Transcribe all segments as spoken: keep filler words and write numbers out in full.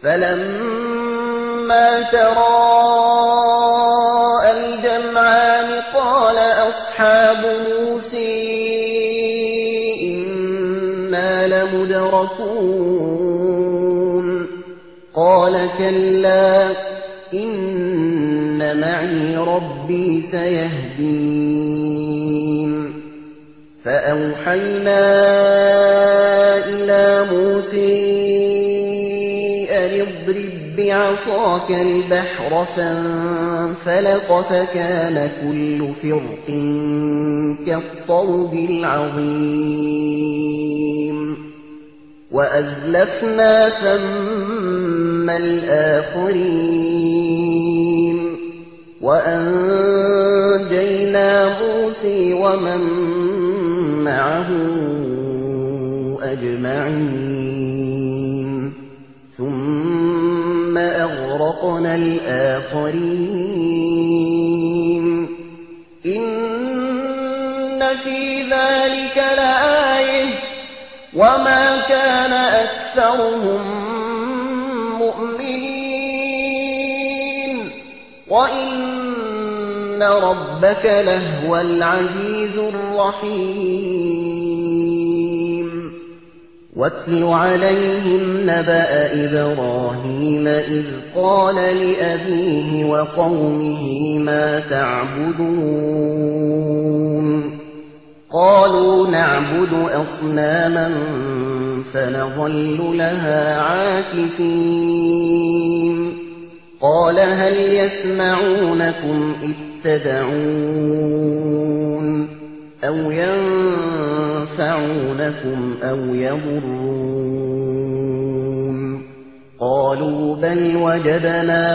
فلما تراءى الجمعان قال أصحاب موسى إنا لمدركون قال كلا إن معي ربي سيهدين فأوحينا إلى موسى أن اضرب بعصاك البحر فانفلق فكان كل فرق كالطود العظيم وأزلفنا ثم الآخرين وأنجينا موسى ومن معه أجمعين ثم أغرقنا الآخرين إن في ذلك لآية وما كان أكثرهم مؤمنين وإن ربك لهو العزيز الرحيم واتل عليهم نبأ إبراهيم إذ قال لأبيه وقومه ما تعبدون قالوا نعبد أصناما فنظل لها عاكفين قال هل يسمعونكم إذ تدعون أو ينفعونكم أو يضرون قالوا بل وجدنا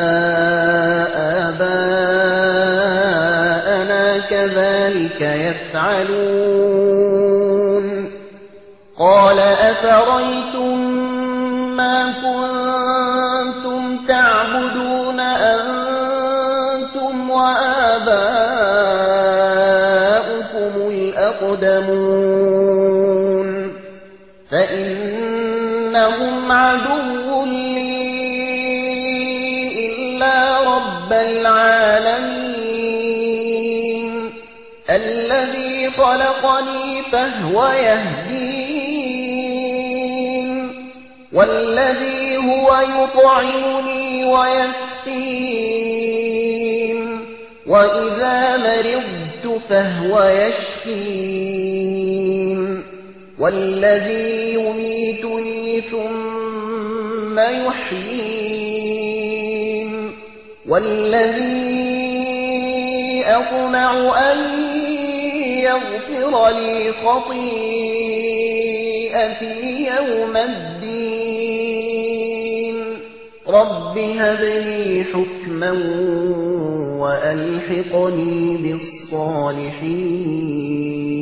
آباءنا كذلك يفعلون قال أفريتم ما كنتم تعبدون أنتم وآباؤكم الأقدمون فإنهم عدو لي إلا رب العالمين الذي خلقني فهو يهدين والذي هو يطعمني ويسقين وإذا مرضت فهو يشفين والذي يميتني ثم يحيين والذي أطمع أن يغفر لي خطيئتي يوم الدين رب هب لي حكما وألحقني بالصالحين